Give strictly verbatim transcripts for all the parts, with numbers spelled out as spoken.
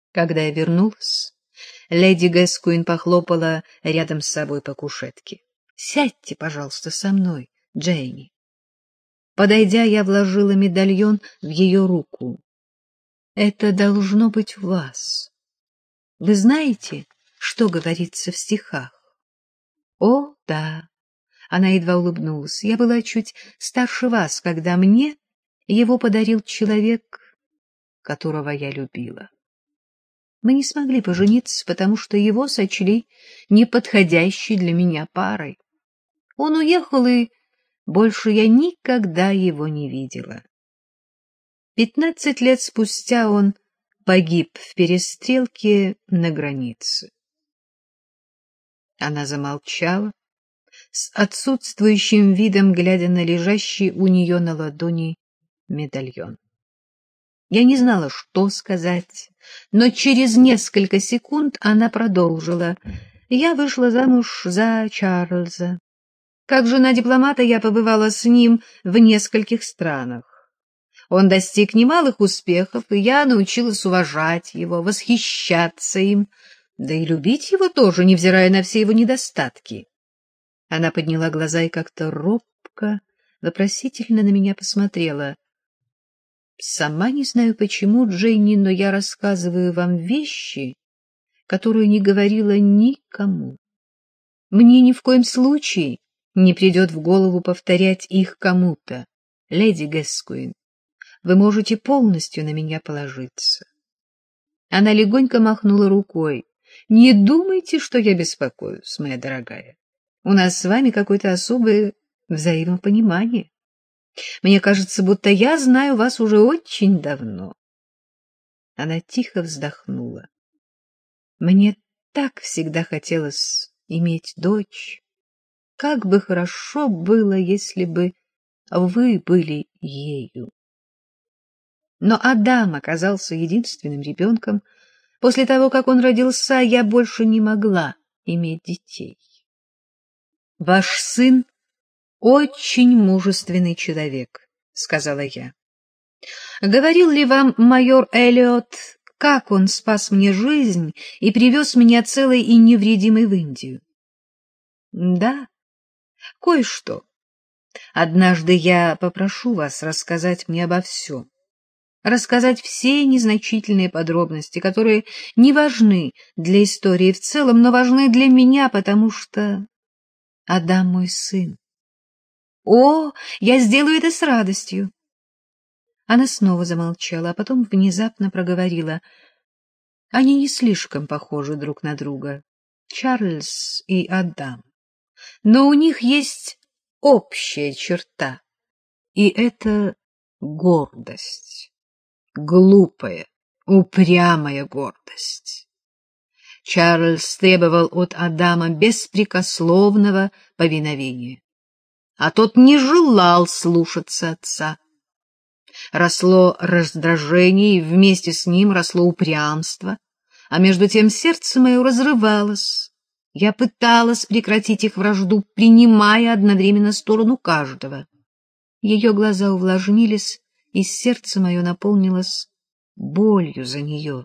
Когда я вернулась, леди Гэскуин похлопала рядом с собой по кушетке. — Сядьте, пожалуйста, со мной, Джейни. Подойдя, я вложила медальон в ее руку. — Это должно быть у вас. Вы знаете, что говорится в стихах? — О, да. Она едва улыбнулась. Я была чуть старше вас, когда мне его подарил человек, которого я любила. Мы не смогли пожениться, потому что его сочли неподходящей для меня парой. Он уехал, и больше я никогда его не видела. Пятнадцать лет спустя он погиб в перестрелке на границе. Она замолчала, с отсутствующим видом глядя на лежащий у нее на ладони медальон. Я не знала, что сказать, но через несколько секунд она продолжила. Я вышла замуж за Чарльза. Как жена дипломата я побывала с ним в нескольких странах. Он достиг немалых успехов, и я научилась уважать его, восхищаться им, да и любить его тоже, невзирая на все его недостатки. Она подняла глаза и как-то робко, вопросительно на меня посмотрела. Сама не знаю почему, Джейни, но я рассказываю вам вещи, которые не говорила никому. Мне ни в коем случае не придет в голову повторять их кому-то. Леди Гэскуин, вы можете полностью на меня положиться. Она легонько махнула рукой. Не думайте, что я беспокоюсь, моя дорогая. У нас с вами какое-то особое взаимопонимание. Мне кажется, будто я знаю вас уже очень давно. Она тихо вздохнула. Мне так всегда хотелось иметь дочь. Как бы хорошо было, если бы вы были ею. Но Адам оказался единственным ребенком. После того, как он родился, я больше не могла иметь детей. Ваш сын очень мужественный человек, — сказала я. Говорил ли вам майор Эллиот, как он спас мне жизнь и привез меня целой и невредимой в Индию? Да, кое-что. Однажды я попрошу вас рассказать мне обо всем. Рассказать все незначительные подробности, которые не важны для истории в целом, но важны для меня, потому что Адам мой сын. О, я сделаю это с радостью. Она снова замолчала, а потом внезапно проговорила. Они не слишком похожи друг на друга, Чарльз и Адам. Но у них есть общая черта, и это гордость. Глупая, упрямая гордость. Чарльз требовал от Адама беспрекословного повиновения, а тот не желал слушаться отца. Росло раздражение, и вместе с ним росло упрямство, а между тем сердце мое разрывалось. Я пыталась прекратить их вражду, принимая одновременно сторону каждого. Ее глаза увлажнились, и сердце мое наполнилось болью за нее.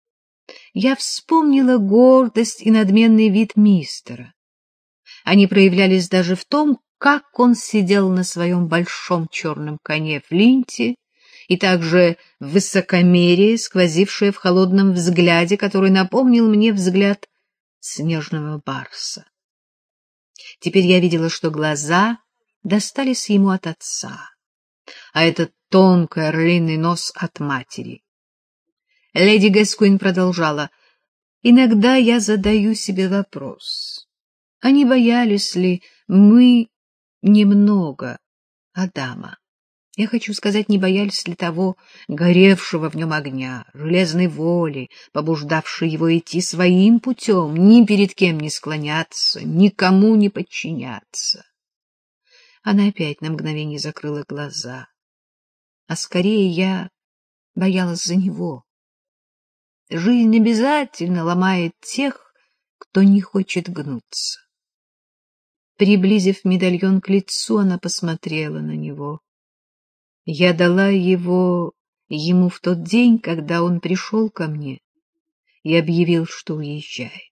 Я вспомнила гордость и надменный вид мистера. Они проявлялись даже в том, как он сидел на своем большом черном коне Флинте, и также высокомерие, сквозившее в холодном взгляде, который напомнил мне взгляд снежного барса. Теперь я видела, что глаза достались ему от отца, а этот тонкий орлиный нос от матери. Леди Гэскуин продолжала. Иногда я задаю себе вопрос, а не боялись ли мы немного Адама? Я хочу сказать, не боялись ли того горевшего в нем огня, железной воли, побуждавшей его идти своим путем, ни перед кем не склоняться, никому не подчиняться. Она опять на мгновение закрыла глаза. А скорее я боялась за него. Жизнь обязательно ломает тех, кто не хочет гнуться. Приблизив медальон к лицу, она посмотрела на него. Я дала его ему в тот день, когда он пришел ко мне. и объявил, что уезжает.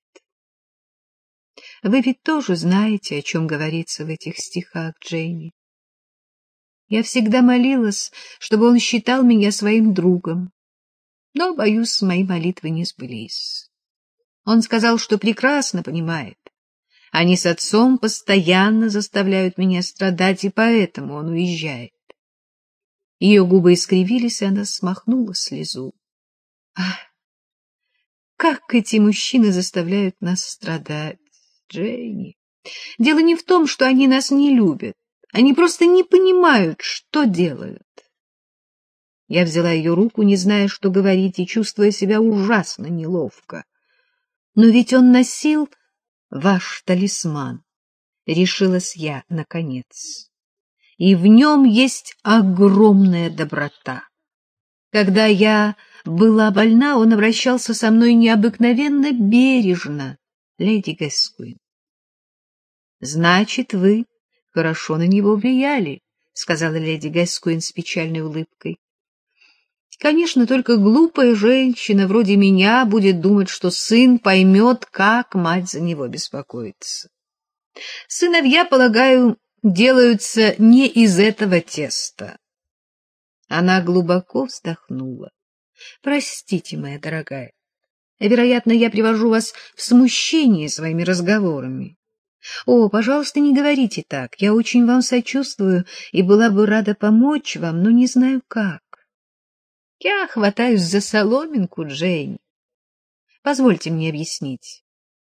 Вы ведь тоже знаете, о чем говорится в этих стихах, Дженни. Я всегда молилась, чтобы он считал меня своим другом, но, боюсь, мои молитвы не сбылись. Он сказал, что прекрасно понимает. Они с отцом постоянно заставляют меня страдать, и поэтому он уезжает. Ее губы искривились, и она смахнула слезу. Ах, как эти мужчины заставляют нас страдать, Дженни. Дело не в том, что они нас не любят. Они просто не понимают, что делают. Я взяла ее руку, не зная, что говорить, и чувствуя себя ужасно неловко. Но ведь он носил ваш талисман, решилась я наконец. И в нем есть огромная доброта. Когда я была больна, он обращался со мной необыкновенно бережно, леди Гаскуин. Значит, вы хорошо на него влияли, сказала леди Гаскуин с печальной улыбкой. Конечно, только глупая женщина вроде меня будет думать, что сын поймет, как мать за него беспокоится. Сыновья, полагаю, делаются не из этого теста. Она глубоко вздохнула. Простите, моя дорогая. Вероятно, я привожу вас в смущение своими разговорами. О, пожалуйста, не говорите так. Я очень вам сочувствую и была бы рада помочь вам, но не знаю как. Я хватаюсь за соломинку, Джейн. Позвольте мне объяснить.